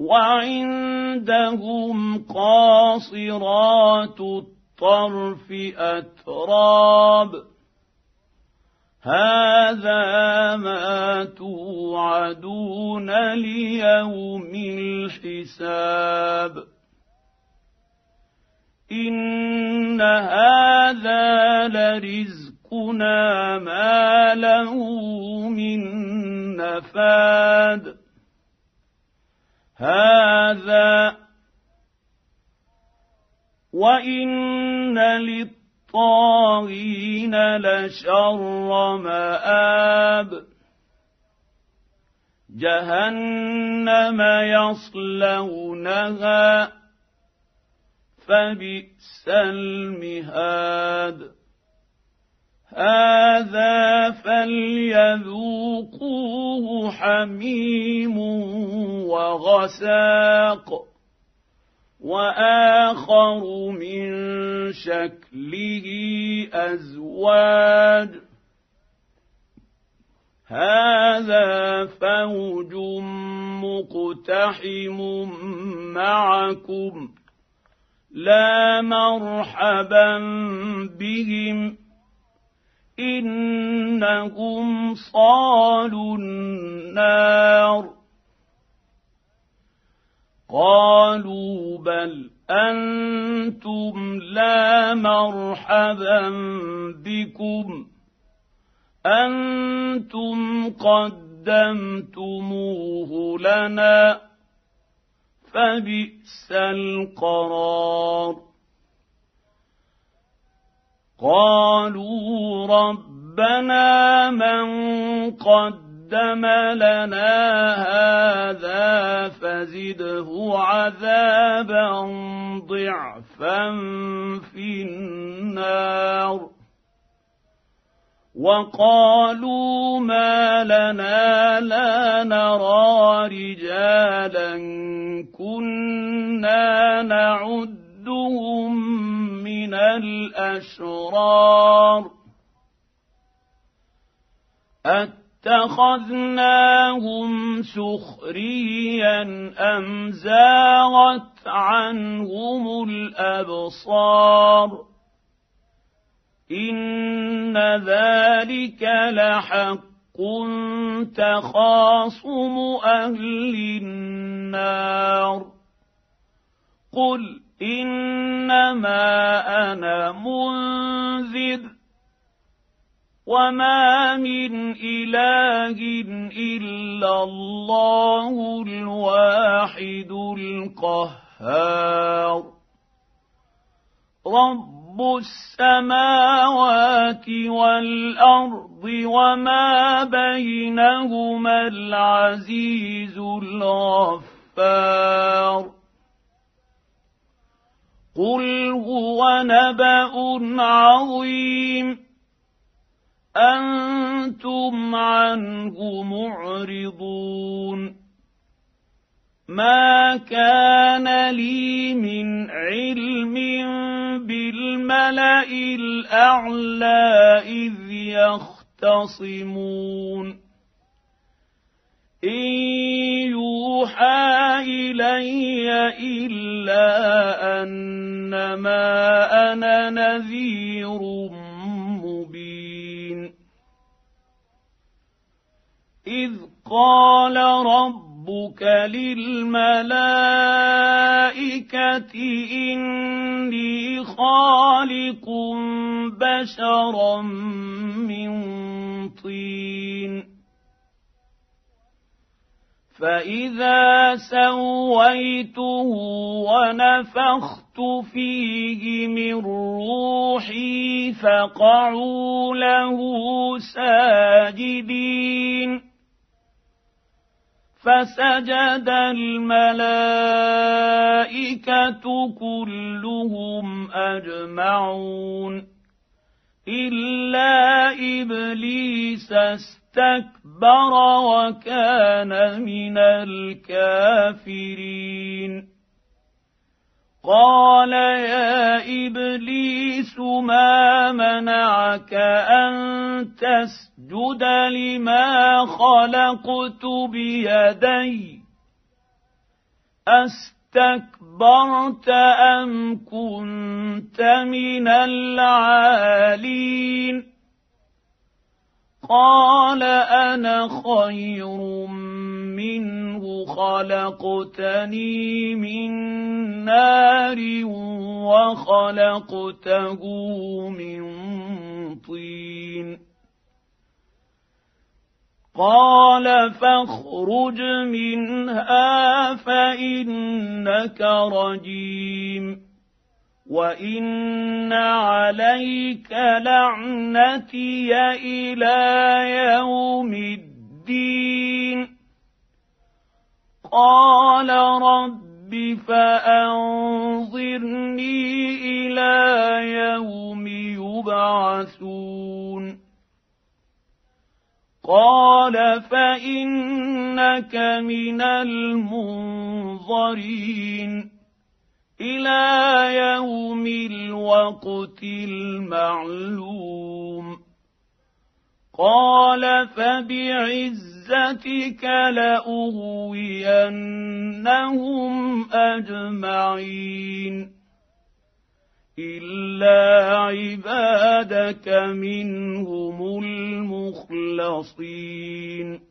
وعندهم قاصرات الطرف أتراب هذا ما توعدون ليوم الحساب إن هذا لرزقنا ما له من نفاد هذا وإن للطاغين لشر مآب جهنم يصلونها فبئس المهاد هذا فليذوقوه حميم وغساق وآخر من شكله أزواج هذا فوج مقتحم معكم لا مرحبا بهم إنهم صالوا النار قالوا بل أنتم لا مرحبا بكم أنتم قدمتموه لنا فبئس القرار قالوا ربنا من قدم لنا هذا فزده عذابا ضعفا في النار وقالوا ما لنا لا نرى رجالا كنا نعدهم من الأشرار أتخذناهم سخريا أم زاغت عنهم الأبصار إن ذلك لحق تخاصم أهل النار قل إنما أنا منذر وما من إله إلا الله الواحد القهار رب السماوات والأرض وما بينهما العزيز الغفار قل هو نبأ عظيم أنتم عنه معرضون ما كان لي من علم بالملأ الأعلى إذ يختصمون إن يوحى إلي إلا أنما أنا نذير مبين إذ قال ربك للملائكة إني خالق بشرا من طين فإذا سويته ونفخت فيه من روحي فقعوا له ساجدين فسجد الملائكة كلهم أجمعون إلا إبليس استكبر وكان من الكافرين قال يا إبليس ما منعك أن تسجد لما خلقت بيدي أستكبرت أم كنت من العالين قال أنا خير منه خلقتني من نار وخلقته من طين قال فاخرج منها فإنك رجيم وإن عليك لعنتي إلى يوم الدين قال رب فأنظرني إلى يوم يبعثون قال فإنك من المنظرين إلى يوم الوقت المعلوم قال فبعزتك لأغوينهم أجمعين إلا عبادك منهم المخلصين